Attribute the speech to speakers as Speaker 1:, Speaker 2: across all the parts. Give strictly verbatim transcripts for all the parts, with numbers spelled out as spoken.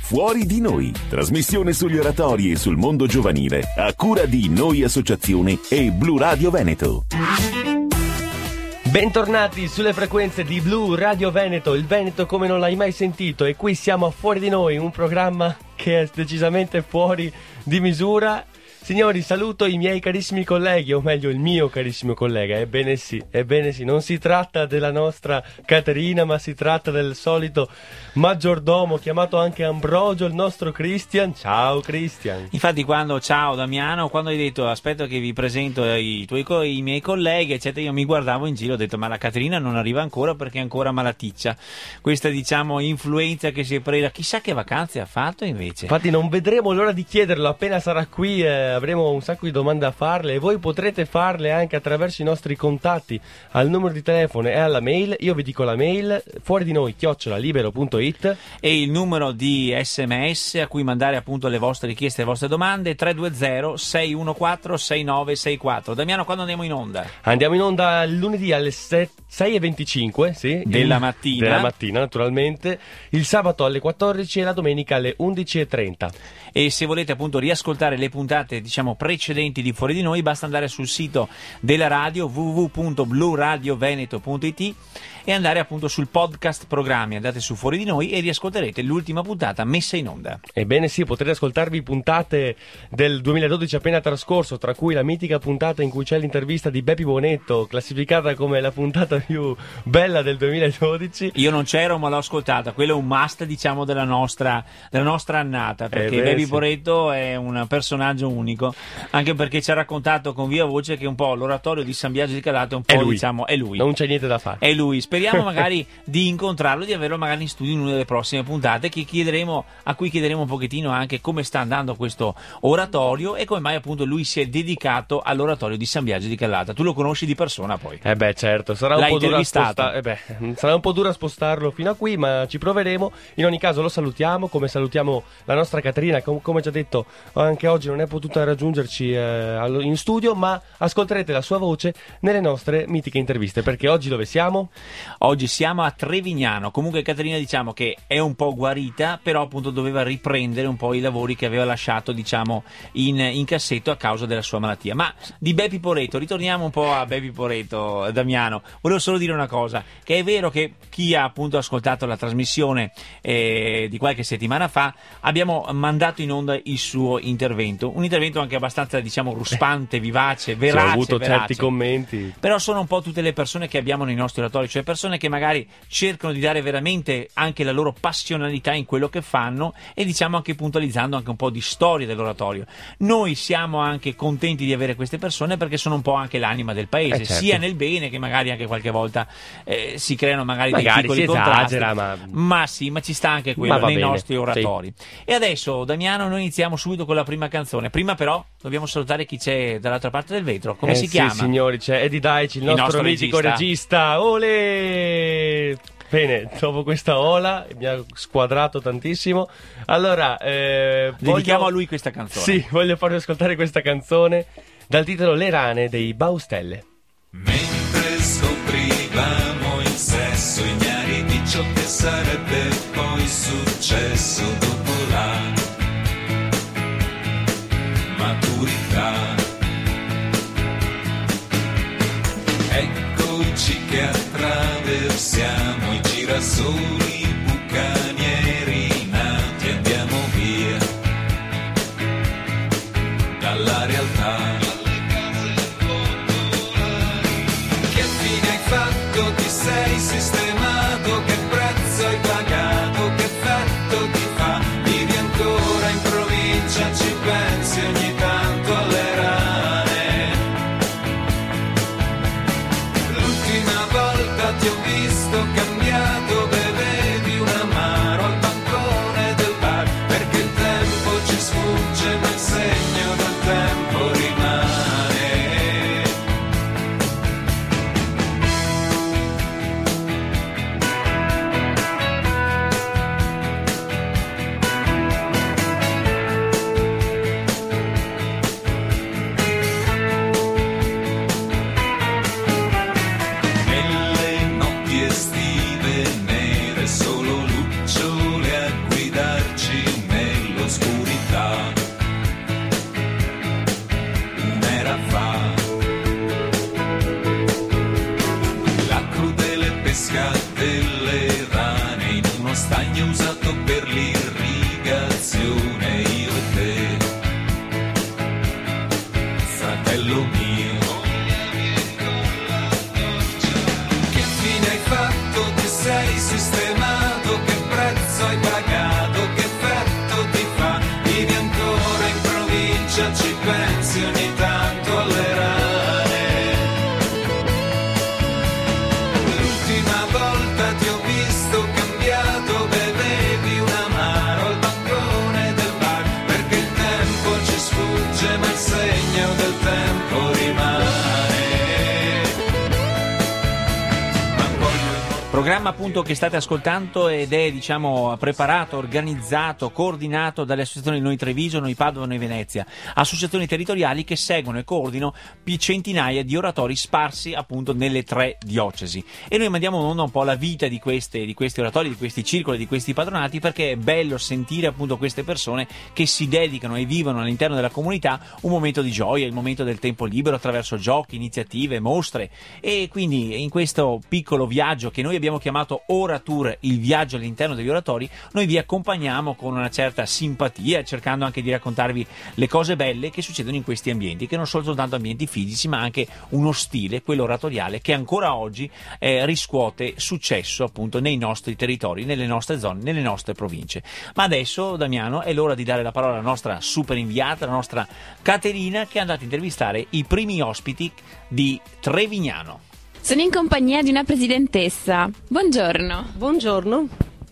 Speaker 1: Fuori di Noi, trasmissione sugli oratori e sul mondo giovanile, a cura di Noi Associazione e Blu Radio Veneto.
Speaker 2: Bentornati sulle frequenze di Blu Radio Veneto, il Veneto come non l'hai mai sentito, e qui siamo a Fuori di Noi, un programma che è decisamente fuori di misura. Signori, saluto i miei carissimi colleghi, o meglio il mio carissimo collega. Ebbene sì, ebbene sì, non si tratta della nostra Caterina, ma si tratta del solito maggiordomo, chiamato anche Ambrogio, il nostro Christian. Ciao Christian.
Speaker 3: Infatti quando, ciao Damiano, quando hai detto aspetta che vi presento i tuoi co- i miei colleghi, eccetera, io mi guardavo in giro, ho detto ma la Caterina non arriva ancora perché è ancora malaticcia. Questa, diciamo, influenza che si è presa, chissà che vacanze ha fatto invece.
Speaker 2: Infatti non vedremo l'ora di chiederlo, appena sarà qui eh, avremo un sacco di domande a farle, e voi potrete farle anche attraverso i nostri contatti al numero di telefono e alla mail. Io vi dico la mail: fuori di noi chiocciola libero punto it,
Speaker 3: e il numero di sms a cui mandare appunto le vostre richieste, le vostre domande: tre due zero sei uno quattro sei nove sei quattro. Damiano, quando andiamo in onda?
Speaker 2: Andiamo in onda il lunedì alle sei e venticinque, sì,
Speaker 3: della
Speaker 2: il,
Speaker 3: mattina
Speaker 2: della mattina naturalmente, il sabato alle quattordici e la domenica alle undici e trenta.
Speaker 3: E se volete appunto riascoltare le puntate, diciamo, precedenti di Fuori di Noi, basta andare sul sito della radio w w w punto blu radio veneto punto it e andare appunto sul podcast programmi. Andate su Fuori di Noi e riascolterete l'ultima puntata messa in onda.
Speaker 2: Ebbene sì, potrete ascoltarvi puntate del duemiladodici appena trascorso, tra cui la mitica puntata in cui c'è l'intervista di Beppi Bonetto, classificata come la puntata più bella del duemiladodici.
Speaker 3: Io non c'ero, ma l'ho ascoltata. Quello è un must, diciamo, della nostra, della nostra annata, perché Beppi sì. Bonetto è un personaggio unico, anche perché ci ha raccontato con via voce che un po' l'oratorio di San Biagio di Calato è un po',
Speaker 2: è lui.
Speaker 3: diciamo, è lui.
Speaker 2: Non c'è niente da fare.
Speaker 3: È lui. Speriamo magari di incontrarlo, di averlo magari in studio in una delle prossime puntate, che chiederemo, a cui chiederemo un pochettino anche come sta andando questo oratorio e come mai appunto lui si è dedicato all'oratorio di San Biagio di Callata. Tu lo conosci di persona poi?
Speaker 2: Eh beh, certo, sarà un,
Speaker 3: L'hai
Speaker 2: po dura
Speaker 3: intervistato.
Speaker 2: sposta- eh beh, sarà un po' dura spostarlo fino a qui, ma ci proveremo. In ogni caso lo salutiamo, come salutiamo la nostra Caterina, com- come già detto anche oggi non è potuta raggiungerci eh, in studio, ma ascolterete la sua voce nelle nostre mitiche interviste, perché oggi dove siamo?
Speaker 3: Oggi siamo a Trevignano. Comunque Caterina, diciamo che è un po' guarita, però appunto doveva riprendere un po' i lavori che aveva lasciato, diciamo, in, in cassetto a causa della sua malattia. Ma di Beppi Bonetto, ritorniamo un po' a Beppi Bonetto, Damiano. Volevo solo dire una cosa, che è vero che chi ha appunto ascoltato la trasmissione eh, di qualche settimana fa, abbiamo mandato in onda il suo intervento, un intervento anche abbastanza, diciamo, ruspante, vivace, verace.
Speaker 2: Sì, ho avuto
Speaker 3: verace.
Speaker 2: certi commenti.
Speaker 3: Però sono un po' tutte le persone che abbiamo nei nostri oratori, cioè persone che magari cercano di dare veramente anche la loro passionalità in quello che fanno, e diciamo anche puntualizzando anche un po' di storia dell'oratorio. Noi siamo anche contenti di avere queste persone perché sono un po' anche l'anima del paese,
Speaker 2: eh certo.
Speaker 3: sia nel bene che magari anche qualche volta eh, si creano magari,
Speaker 2: magari
Speaker 3: dei piccoli
Speaker 2: si
Speaker 3: contrasti,
Speaker 2: esagera, ma...
Speaker 3: ma sì, ma ci sta anche quello nei
Speaker 2: bene.
Speaker 3: nostri oratori. Sì. E adesso, Damiano, noi iniziamo subito con la prima canzone. Prima però dobbiamo salutare chi c'è dall'altra parte del vetro. Come
Speaker 2: eh
Speaker 3: si
Speaker 2: sì,
Speaker 3: chiama?
Speaker 2: signori, c'è Eddie Daici, il,
Speaker 3: il
Speaker 2: nostro,
Speaker 3: nostro
Speaker 2: mitico regista, regista. Olè! Bene, dopo questa ola mi ha squadrato tantissimo. Allora, eh,
Speaker 3: dedichiamo
Speaker 2: voglio...
Speaker 3: a lui questa canzone.
Speaker 2: Sì, voglio farvi ascoltare questa canzone dal titolo Le rane dei Baustelle.
Speaker 4: Mentre scoprivamo il sesso ignari di ciò che sarebbe poi successo dopo la maturità, eccoci che attraversiamo i girasoli bucanieri nati, andiamo via dalla realtà. Che fine hai fatto? Ti sei sistemato? Che prezzo hai pagato? Che effetto ti fa? Vivi ancora in provincia, ci pensi ogni tanto alle rane. L'ultima volta ti ho visto cambiato, bevevi un amaro al bancone del bar, perché il tempo ci sfugge ma il segno del tempo rimane. sei sistemato, che prezzo hai pagato, che effetto ti fa, vivi ancora in provincia, ci pensi ogni tanto alle rane. L'ultima volta ti ho visto cambiato, bevevi un amaro al bancone del bar, perché il tempo ci sfugge ma il segno del tempo rimane.
Speaker 3: Programma appunto che state ascoltando ed è diciamo preparato, organizzato, coordinato dalle associazioni Noi Treviso, Noi Padova, Noi Venezia, associazioni territoriali che seguono e coordinano centinaia di oratori sparsi appunto nelle tre diocesi, e noi mandiamo in onda un po' la vita di queste, di questi oratori, di questi circoli, di questi padronati, perché è bello sentire appunto queste persone che si dedicano e vivono all'interno della comunità un momento di gioia, il momento del tempo libero attraverso giochi, iniziative, mostre, e quindi in questo piccolo viaggio che noi abbiamo chiamato Ora Tour, il viaggio all'interno degli oratori, noi vi accompagniamo con una certa simpatia, cercando anche di raccontarvi le cose belle che succedono in questi ambienti, che non sono soltanto ambienti fisici ma anche uno stile, quello oratoriale, che ancora oggi eh, riscuote successo appunto nei nostri territori, nelle nostre zone, nelle nostre province. Ma adesso, Damiano, è l'ora di dare la parola alla nostra super inviata, la nostra Caterina, che è andata a intervistare i primi ospiti di Trevignano.
Speaker 5: Sono in compagnia di una presidentessa. Buongiorno.
Speaker 6: Buongiorno.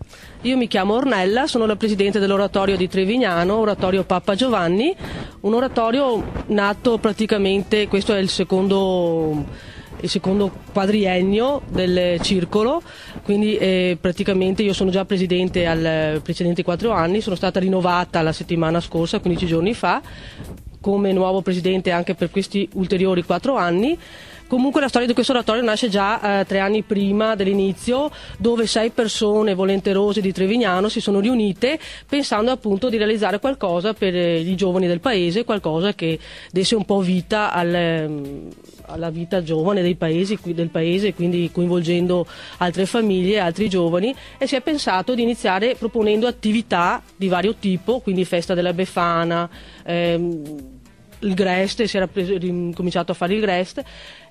Speaker 6: Io mi chiamo Ornella, sono la presidente dell'oratorio di Trevignano, oratorio Papa Giovanni, un oratorio nato praticamente, questo è il secondo, il secondo quadriennio del circolo, quindi eh, praticamente io sono già presidente ai precedenti quattro anni, sono stata rinnovata la settimana scorsa, quindici giorni fa, come nuovo presidente anche per questi ulteriori quattro anni. Comunque la storia di questo oratorio nasce già eh, tre anni prima dell'inizio, dove sei persone volenterose di Trevignano si sono riunite pensando appunto di realizzare qualcosa per eh, i giovani del paese, qualcosa che desse un po' vita al, alla vita giovane dei paesi, del paese, quindi coinvolgendo altre famiglie, altri giovani, e si è pensato di iniziare proponendo attività di vario tipo, quindi festa della Befana, ehm, il Grest, si era preso, cominciato a fare il Grest,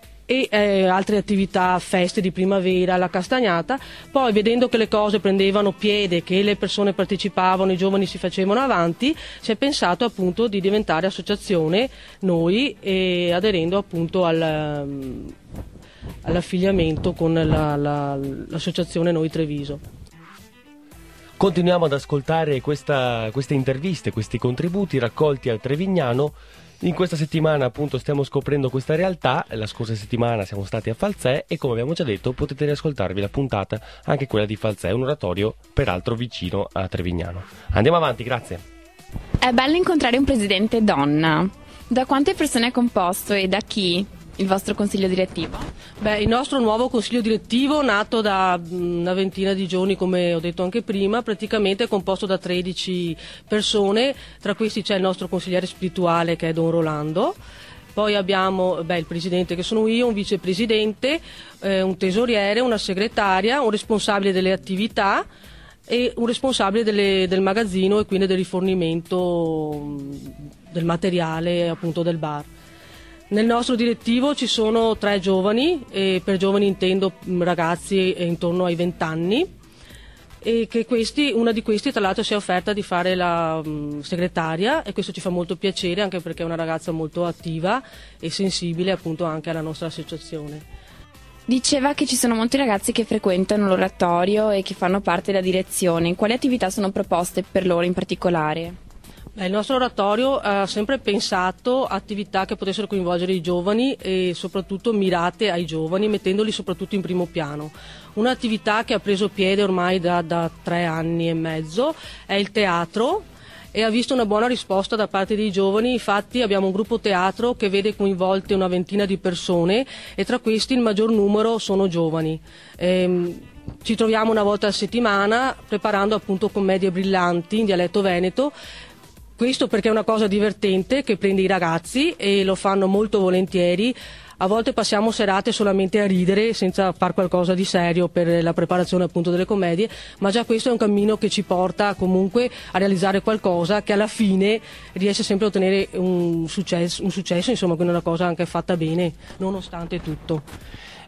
Speaker 6: e eh, altre attività, feste di primavera, la castagnata. Poi, vedendo che le cose prendevano piede, che le persone partecipavano, i giovani si facevano avanti, si è pensato appunto di diventare associazione noi, e aderendo appunto al, all'affiliamento con la, la, l'associazione Noi Treviso.
Speaker 2: Continuiamo ad ascoltare questa, queste interviste, questi contributi raccolti a Trevignano. In questa settimana appunto stiamo scoprendo questa realtà, la scorsa settimana siamo stati a Falzè e, come abbiamo già detto, potete riascoltarvi la puntata, anche quella di Falzè, un oratorio peraltro vicino a Trevignano. Andiamo avanti, grazie.
Speaker 5: È bello incontrare un presidente donna. Da quante persone è composto e da chi il vostro consiglio direttivo?
Speaker 6: Beh, il nostro nuovo consiglio direttivo, nato da una ventina di giorni, come ho detto anche prima, praticamente è composto da tredici persone. Tra questi c'è il nostro consigliere spirituale, che è Don Rolando. Poi abbiamo beh, il presidente, che sono io, un vicepresidente, eh, un tesoriere, una segretaria, un responsabile delle attività e un responsabile delle, del magazzino e quindi del rifornimento del materiale appunto del bar. Nel nostro direttivo ci sono tre giovani, e per giovani intendo ragazzi intorno ai venti anni, e che questi, una di questi tra l'altro si è offerta di fare la um, segretaria, e questo ci fa molto piacere, anche perché è una ragazza molto attiva e sensibile appunto anche alla nostra associazione.
Speaker 5: Diceva che ci sono molti ragazzi che frequentano l'oratorio e che fanno parte della direzione. Quali attività sono proposte per loro in particolare?
Speaker 6: Beh, il nostro oratorio ha sempre pensato attività che potessero coinvolgere i giovani e soprattutto mirate ai giovani, mettendoli soprattutto in primo piano. Un'attività che ha preso piede ormai da, da tre anni e mezzo è il teatro, e ha visto una buona risposta da parte dei giovani. Infatti abbiamo un gruppo teatro che vede coinvolte una ventina di persone, e tra questi il maggior numero sono giovani. Ehm, ci troviamo una volta a settimana preparando appunto commedie brillanti in dialetto veneto. Questo perché è una cosa divertente che prende i ragazzi e lo fanno molto volentieri. A volte passiamo serate solamente a ridere senza far qualcosa di serio per la preparazione appunto delle commedie, ma già questo è un cammino che ci porta comunque a realizzare qualcosa che alla fine riesce sempre a ottenere un successo, un successo insomma, quindi una cosa anche fatta bene nonostante tutto.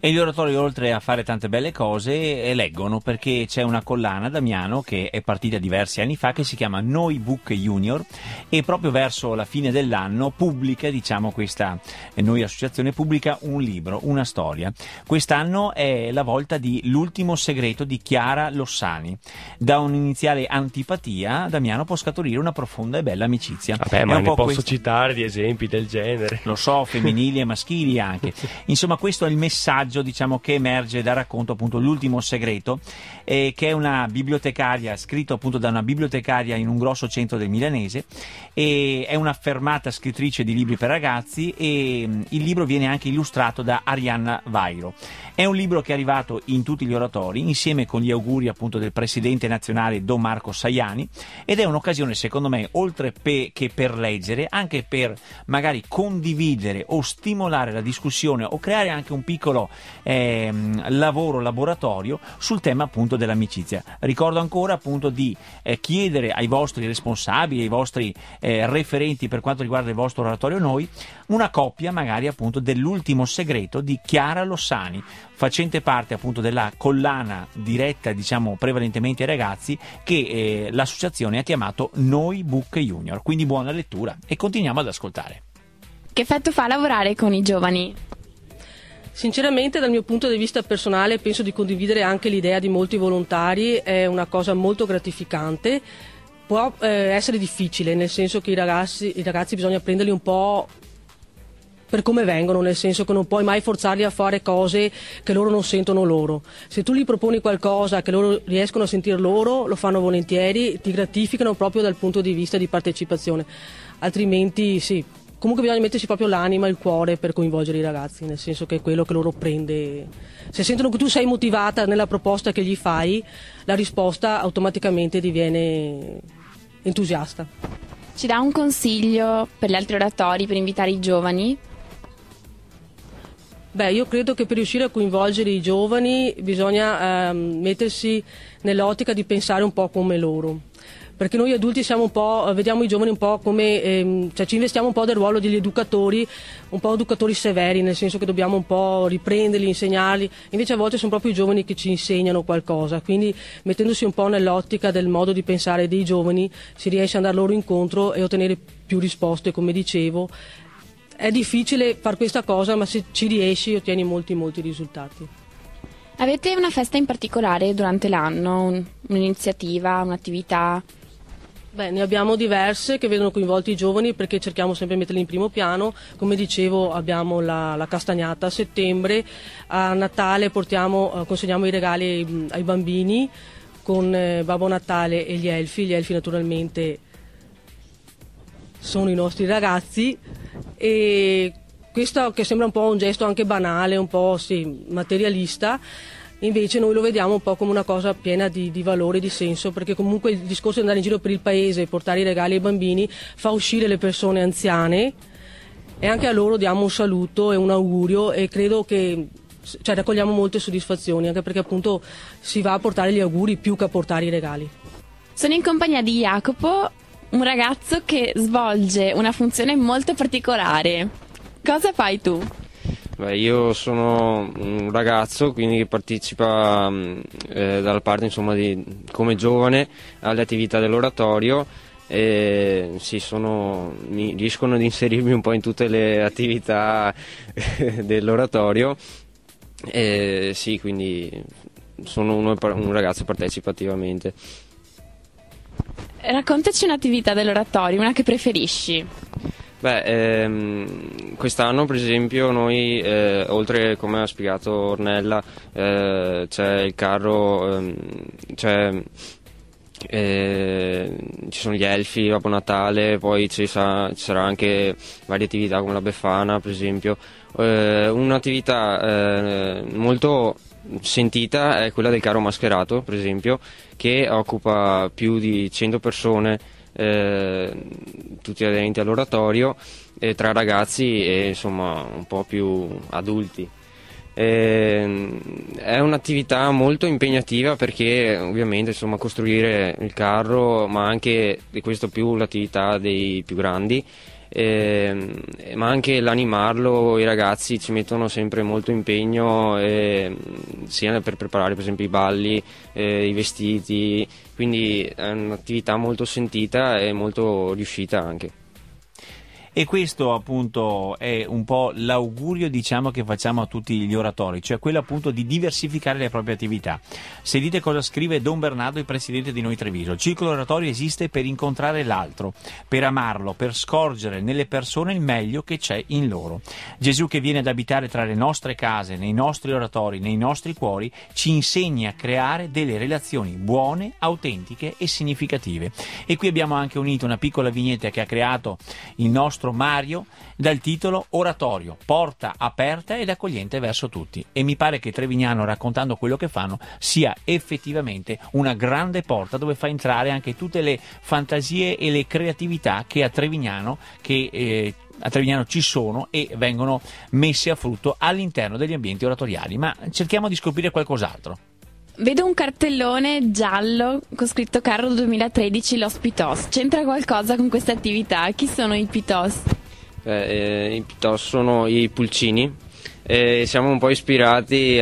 Speaker 3: E gli oratori, oltre a fare tante belle cose, eh, leggono, perché c'è una collana, Damiano, che è partita diversi anni fa, che si chiama Noi Book Junior, e proprio verso la fine dell'anno pubblica, diciamo, questa eh, Noi Associazione pubblica un libro, una storia. Quest'anno è la volta di L'ultimo segreto di Chiara Lossani. Da un'iniziale antipatia, Damiano, può scaturire una profonda e bella amicizia.
Speaker 2: Vabbè, ma
Speaker 3: un
Speaker 2: ne
Speaker 3: po'
Speaker 2: posso
Speaker 3: questo...
Speaker 2: citare di esempi del genere.
Speaker 3: Lo so, femminili e maschili anche. Insomma, questo è il messaggio, diciamo, che emerge dal racconto, appunto, L'ultimo segreto, eh, che è una bibliotecaria, scritto appunto da una bibliotecaria in un grosso centro del Milanese, e è un'affermata scrittrice di libri per ragazzi, e mh, il libro viene anche illustrato da Arianna Vairo. È un libro che è arrivato in tutti gli oratori, insieme con gli auguri appunto del presidente nazionale Don Marco Sajani, ed è un'occasione, secondo me, oltre pe- che per leggere, anche per magari condividere o stimolare la discussione, o creare anche un piccolo ehm, lavoro, laboratorio sul tema appunto dell'amicizia. Ricordo ancora appunto di eh, chiedere ai vostri responsabili, ai vostri eh, referenti per quanto riguarda il vostro oratorio Noi, una copia magari appunto dell'ultimo segreto di Chiara Lossani, facente parte appunto della collana diretta, diciamo, prevalentemente ai ragazzi, che eh, l'associazione ha chiamato Noi Book Junior. Quindi buona lettura, e continuiamo ad ascoltare.
Speaker 5: Che effetto fa lavorare con i giovani?
Speaker 6: Sinceramente, dal mio punto di vista personale, penso di condividere anche l'idea di molti volontari, è una cosa molto gratificante. Può eh, essere difficile, nel senso che i ragazzi, i ragazzi bisogna prenderli un po' per come vengono, nel senso che non puoi mai forzarli a fare cose che loro non sentono loro. Se tu gli proponi qualcosa che loro riescono a sentir loro, lo fanno volentieri, ti gratificano proprio dal punto di vista di partecipazione. Altrimenti sì, comunque bisogna metterci proprio l'anima e il cuore per coinvolgere i ragazzi, nel senso che è quello che loro prende. Se sentono che tu sei motivata nella proposta che gli fai, la risposta automaticamente diviene entusiasta.
Speaker 5: Ci dà un consiglio per gli altri oratori per invitare i giovani?
Speaker 6: Beh, io credo che per riuscire a coinvolgere i giovani bisogna ehm, mettersi nell'ottica di pensare un po' come loro. Perché noi adulti siamo un po', vediamo i giovani un po' come, ehm, cioè ci investiamo un po' del ruolo degli educatori, un po' educatori severi, nel senso che dobbiamo un po' riprenderli, insegnarli, invece a volte sono proprio i giovani che ci insegnano qualcosa, quindi mettendosi un po' nell'ottica del modo di pensare dei giovani si riesce ad andare loro incontro e ottenere più risposte, come dicevo. È difficile fare questa cosa, ma se ci riesci ottieni molti molti risultati.
Speaker 5: Avete una festa in particolare durante l'anno, un, un'iniziativa, un'attività?
Speaker 6: Beh, ne abbiamo diverse che vedono coinvolti i giovani, perché cerchiamo sempre di metterli in primo piano. Come dicevo, abbiamo la, la castagnata a settembre, a Natale portiamo, eh, consegniamo i regali ai, ai bambini con eh, Babbo Natale e gli elfi. Gli elfi naturalmente sono i nostri ragazzi, e questo, che sembra un po' un gesto anche banale, un po' sì, materialista, invece noi lo vediamo un po' come una cosa piena di, di valore e di senso, perché comunque il discorso di andare in giro per il paese e portare i regali ai bambini fa uscire le persone anziane, e anche a loro diamo un saluto e un augurio, e credo che, cioè, raccogliamo molte soddisfazioni, anche perché appunto si va a portare gli auguri più che a portare i regali.
Speaker 5: Sono in compagnia di Jacopo, un ragazzo che svolge una funzione molto particolare. Cosa fai tu?
Speaker 7: Beh, io sono un ragazzo, quindi che partecipa eh, dalla parte, insomma, di, come giovane alle attività dell'oratorio, e sì, sono, mi, riescono ad inserirmi un po' in tutte le attività dell'oratorio, e sì, quindi sono uno, un ragazzo partecipa attivamente.
Speaker 5: Raccontaci un'attività dell'oratorio, una che preferisci.
Speaker 7: Beh, ehm, quest'anno per esempio noi, eh, oltre, come ha spiegato Ornella, eh, c'è il carro, ehm, c'è, eh, ci sono gli elfi, Babbo Natale, poi ci, sa, ci sarà anche varie attività come la Befana per esempio. Eh, un'attività eh, molto sentita è quella del carro mascherato per esempio, che occupa più di cento persone, eh, tutti aderenti all'oratorio, eh, tra ragazzi e insomma un po' più adulti. Eh, è un'attività molto impegnativa, perché ovviamente, insomma, costruire il carro, ma anche di questo più l'attività dei più grandi, eh, ma anche l'animarlo, i ragazzi ci mettono sempre molto impegno, eh, sia per preparare per esempio i balli, eh, i vestiti, quindi è un'attività molto sentita e molto riuscita anche.
Speaker 3: E questo appunto è un po' l'augurio, diciamo, che facciamo a tutti gli oratori, cioè quello appunto di diversificare le proprie attività. Sentite cosa scrive Don Bernardo, il presidente di Noi Treviso. Il circolo oratorio esiste per incontrare l'altro, per amarlo, per scorgere nelle persone il meglio che c'è in loro. Gesù, che viene ad abitare tra le nostre case, nei nostri oratori, nei nostri cuori, ci insegna a creare delle relazioni buone, autentiche e significative. E qui abbiamo anche unito una piccola vignetta che ha creato il nostro Mario dal titolo Oratorio, porta aperta ed accogliente verso tutti. E mi pare che Trevignano, raccontando quello che fanno, sia effettivamente una grande porta dove fa entrare anche tutte le fantasie e le creatività che a Trevignano che eh, a Trevignano ci sono e vengono messe a frutto all'interno degli ambienti oratoriali. Ma cerchiamo di scoprire qualcos'altro.
Speaker 5: Vedo un cartellone giallo con scritto Carro duemilatredici Los Pitos. C'entra qualcosa con questa attività? Chi sono i Pitos?
Speaker 7: Eh, eh, I Pitos sono i pulcini. Eh, siamo un po' ispirati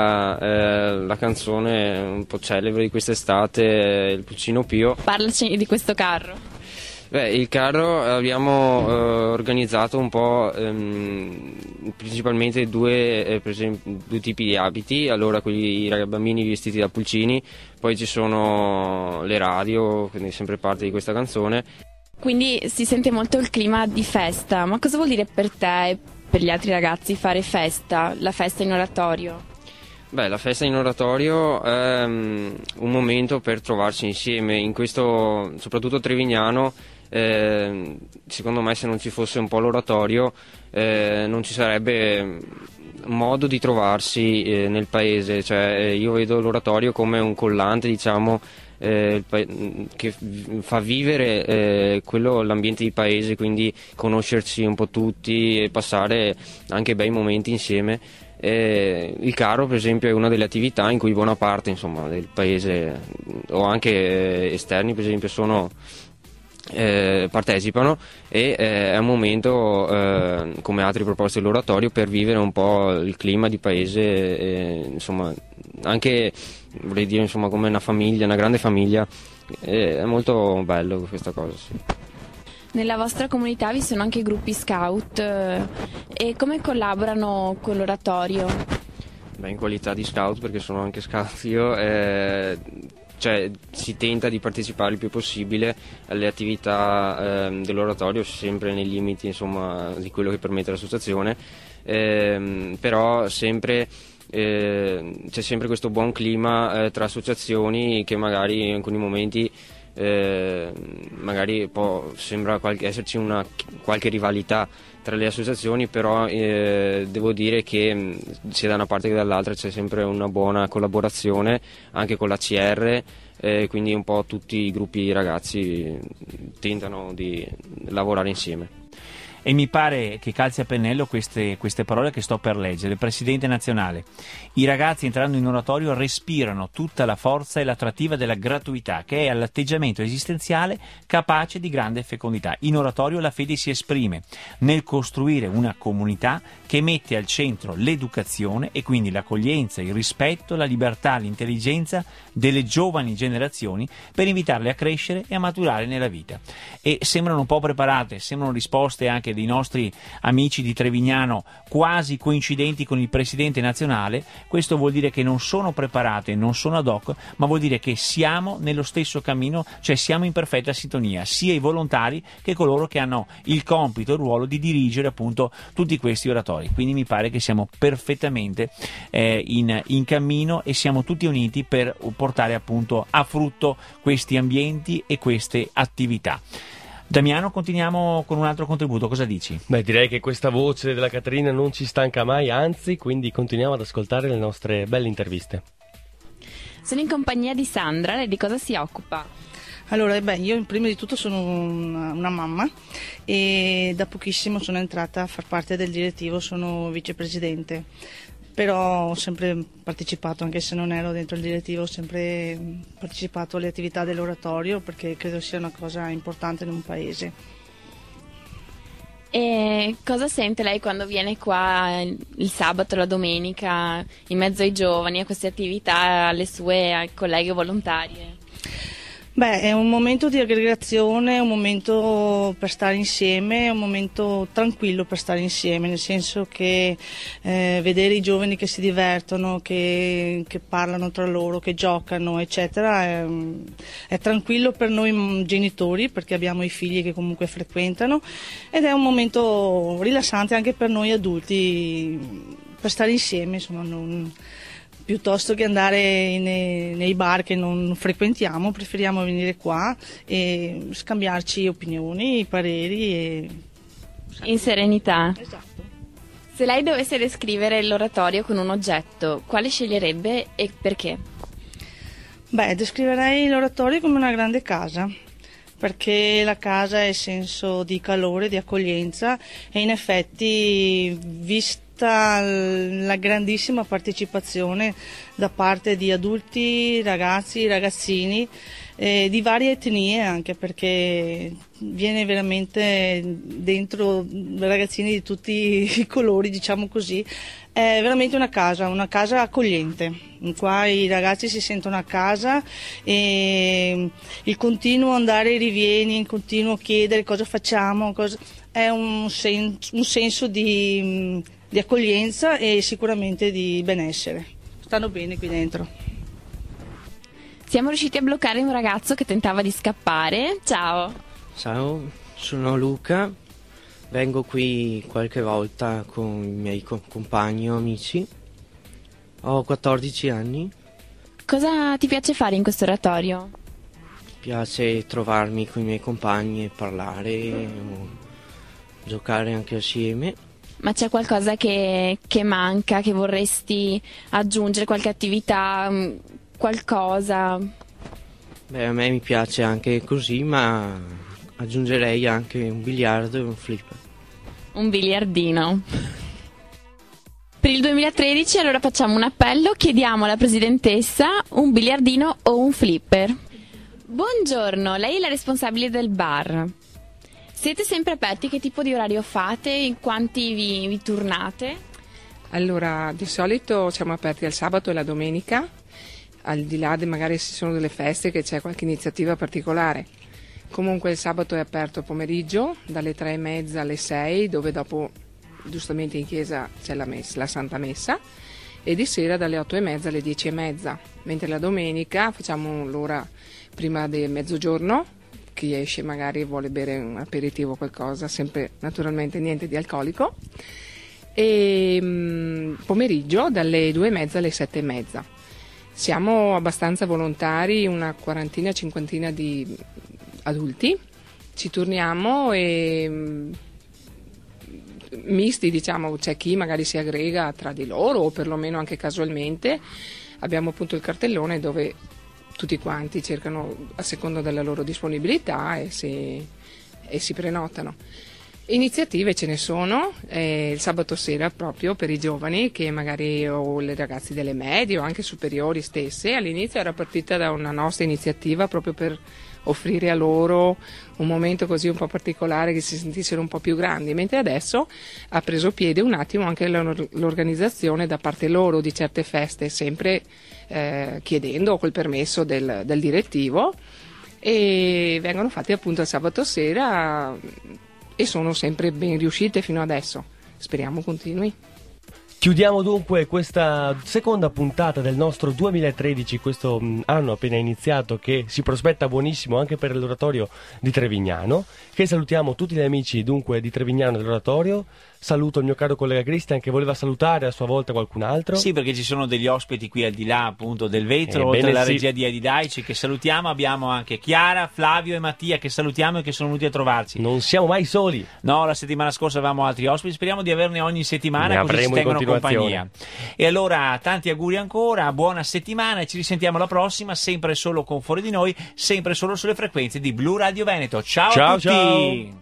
Speaker 7: alla eh, canzone un po' celebre di quest'estate, Il Pulcino Pio.
Speaker 5: Parlaci di questo carro.
Speaker 7: Beh, il carro abbiamo eh, organizzato un po' ehm, principalmente due, eh, per esempio, due tipi di abiti. Allora, quelli i bambini vestiti da pulcini, poi ci sono le radio, quindi sempre parte di questa canzone.
Speaker 5: Quindi si sente molto il clima di festa, ma cosa vuol dire per te e per gli altri ragazzi fare festa, la festa in oratorio?
Speaker 7: Beh, la festa in oratorio è um, un momento per trovarsi insieme, in questo, soprattutto Trevignano. Eh, secondo me, se non ci fosse un po' l'oratorio eh, non ci sarebbe modo di trovarsi eh, nel paese, cioè eh, io vedo l'oratorio come un collante, diciamo, eh, che fa vivere eh, quello, l'ambiente di paese, quindi conoscersi un po' tutti e passare anche bei momenti insieme. Eh, il carro, per esempio, è una delle attività in cui buona parte, insomma, del paese o anche eh, esterni, per esempio, sono Eh, partecipano e eh, è un momento eh, come altre proposte dell'oratorio per vivere un po' il clima di paese, eh, insomma, anche vorrei dire, insomma, come una famiglia, una grande famiglia. Eh, è molto bello questa cosa, sì.
Speaker 5: Nella vostra comunità vi sono anche gruppi scout eh, e come collaborano con l'oratorio?
Speaker 7: Beh, in qualità di scout, perché sono anche scout io, eh, cioè si tenta di partecipare il più possibile alle attività eh, dell'oratorio, sempre nei limiti, insomma, di quello che permette l'associazione, eh, però sempre eh, c'è sempre questo buon clima eh, tra associazioni, che magari in alcuni momenti eh, magari può, sembra qualche, esserci una qualche rivalità tra le associazioni, però eh, devo dire che sia da una parte che dall'altra c'è sempre una buona collaborazione anche con l'A C R, eh, quindi un po' tutti i gruppi di ragazzi tentano di lavorare insieme.
Speaker 3: E mi pare che calzi a pennello queste, queste parole che sto per leggere. Presidente nazionale: i ragazzi entrando in oratorio respirano tutta la forza e l'attrattiva della gratuità, che è l'atteggiamento esistenziale capace di grande fecondità. In oratorio la fede si esprime nel costruire una comunità che mette al centro l'educazione e quindi l'accoglienza, il rispetto, la libertà, l'intelligenza delle giovani generazioni, per invitarle a crescere e a maturare nella vita. E sembrano un po' preparate, sembrano risposte anche dei nostri amici di Trevignano quasi coincidenti con il presidente nazionale. Questo vuol dire che non sono preparate, non sono ad hoc, ma vuol dire che siamo nello stesso cammino, cioè siamo in perfetta sintonia, sia i volontari che coloro che hanno il compito e il ruolo di dirigere appunto tutti questi oratori. Quindi mi pare che siamo perfettamente eh, in, in cammino e siamo tutti uniti per portare appunto a frutto questi ambienti e queste attività. Damiano, continuiamo con un altro contributo, cosa dici?
Speaker 2: Beh, direi che questa voce della Caterina non ci stanca mai, anzi, quindi continuiamo ad ascoltare le nostre belle interviste.
Speaker 5: Sono in compagnia di Sandra, lei di cosa si occupa?
Speaker 8: Allora, beh, io prima di tutto sono una, una mamma e da pochissimo sono entrata a far parte del direttivo, sono vicepresidente. Però ho sempre partecipato, anche se non ero dentro il direttivo, ho sempre partecipato alle attività dell'oratorio, perché credo sia una cosa importante in un paese.
Speaker 5: E cosa sente lei quando viene qua il sabato, la domenica, in mezzo ai giovani, a queste attività, alle sue colleghe volontarie?
Speaker 8: Beh, è un momento di aggregazione, è un momento per stare insieme, è un momento tranquillo per stare insieme, nel senso che eh, vedere i giovani che si divertono, che, che parlano tra loro, che giocano, eccetera, è, è tranquillo per noi genitori, perché abbiamo i figli che comunque frequentano, ed è un momento rilassante anche per noi adulti, per stare insieme, insomma, non... piuttosto che andare nei, nei bar che non frequentiamo, preferiamo venire qua e scambiarci opinioni, pareri e...
Speaker 5: in serenità.
Speaker 8: Esatto.
Speaker 5: Se lei dovesse descrivere l'oratorio con un oggetto, quale sceglierebbe e perché?
Speaker 8: Beh, descriverei l'oratorio come una grande casa, perché la casa è senso di calore, di accoglienza, e in effetti, vista la grandissima partecipazione da parte di adulti, ragazzi, ragazzini, eh, di varie etnie, anche perché viene veramente dentro ragazzini di tutti i colori, diciamo così. È veramente una casa, una casa accogliente. Qua i ragazzi si sentono a casa e il continuo andare e rivieni, il continuo chiedere cosa facciamo, cosa... è un, sen- un senso di, di accoglienza e sicuramente di benessere. Stanno bene qui dentro.
Speaker 5: Siamo riusciti a bloccare un ragazzo che tentava di scappare. Ciao.
Speaker 9: Ciao, sono Luca, vengo qui qualche volta con i miei co- compagni o amici, ho quattordici anni.
Speaker 5: Cosa ti piace fare in questo oratorio?
Speaker 9: Mi piace trovarmi con i miei compagni e parlare, o giocare anche assieme.
Speaker 5: Ma c'è qualcosa che, che manca, che vorresti aggiungere, qualche attività, qualcosa?
Speaker 9: Beh, a me mi piace anche così, ma aggiungerei anche un biliardo e un flipper.
Speaker 5: Un biliardino. Per il duemilatredici allora facciamo un appello, chiediamo alla presidentessa un biliardino o un flipper. Buongiorno, lei è la responsabile del bar. Siete sempre aperti? Che tipo di orario fate? In quanti vi, vi turnate?
Speaker 10: Allora, di solito siamo aperti il sabato e la domenica, al di là di magari se ci sono delle feste, che c'è qualche iniziativa particolare. Comunque il sabato è aperto pomeriggio, dalle tre e mezza alle sei, dove dopo giustamente in chiesa c'è la, messa, la Santa Messa, e di sera dalle otto e mezza alle dieci e mezza, mentre la domenica facciamo l'ora prima del mezzogiorno. Chi esce magari vuole bere un aperitivo o qualcosa, sempre naturalmente niente di alcolico, e mh, pomeriggio dalle due e mezza alle sette e mezza. Siamo abbastanza volontari, una quarantina, cinquantina di adulti, ci turniamo e mh, misti, diciamo, c'è chi magari si aggrega tra di loro o perlomeno anche casualmente. Abbiamo appunto il cartellone dove tutti quanti cercano a seconda della loro disponibilità e si, e si prenotano. Iniziative ce ne sono, eh, il sabato sera proprio per i giovani, che magari o le ragazze delle medie o anche superiori stesse. All'inizio era partita da una nostra iniziativa proprio per offrire a loro un momento così un po' particolare, che si sentissero un po' più grandi, mentre adesso ha preso piede un attimo anche l'organizzazione da parte loro di certe feste, sempre eh, chiedendo col permesso del, del direttivo, e vengono fatti appunto il sabato sera e sono sempre ben riuscite fino adesso, speriamo continui.
Speaker 2: Chiudiamo dunque questa seconda puntata del nostro duemilatredici, questo anno appena iniziato, che si prospetta buonissimo anche per l'oratorio di Trevignano, che salutiamo tutti gli amici dunque di Trevignano dell'oratorio. Saluto il mio caro collega Cristian, che voleva salutare a sua volta qualcun altro.
Speaker 3: Sì, perché ci sono degli ospiti qui al di là appunto del vetro,
Speaker 2: Ebbene
Speaker 3: oltre alla
Speaker 2: sì.
Speaker 3: regia di Edi Daici, che salutiamo. Abbiamo anche Chiara, Flavio e Mattia che salutiamo e che sono venuti a trovarci.
Speaker 2: Non siamo mai soli.
Speaker 3: No, la settimana scorsa avevamo altri ospiti, speriamo di averne ogni settimana,
Speaker 2: Ne
Speaker 3: così ci
Speaker 2: avremo in
Speaker 3: tengono
Speaker 2: continuazione.
Speaker 3: compagnia. E allora tanti auguri ancora, buona settimana e ci risentiamo la prossima, sempre solo con Fuori di Noi, sempre solo sulle frequenze di Blu Radio Veneto. Ciao,
Speaker 2: Ciao,
Speaker 3: a tutti!
Speaker 2: ciao.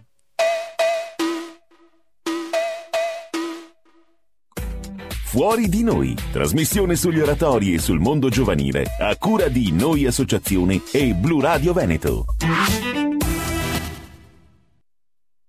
Speaker 1: Fuori di Noi, trasmissione sugli oratori e sul mondo giovanile, a cura di Noi Associazione e Blu Radio Veneto.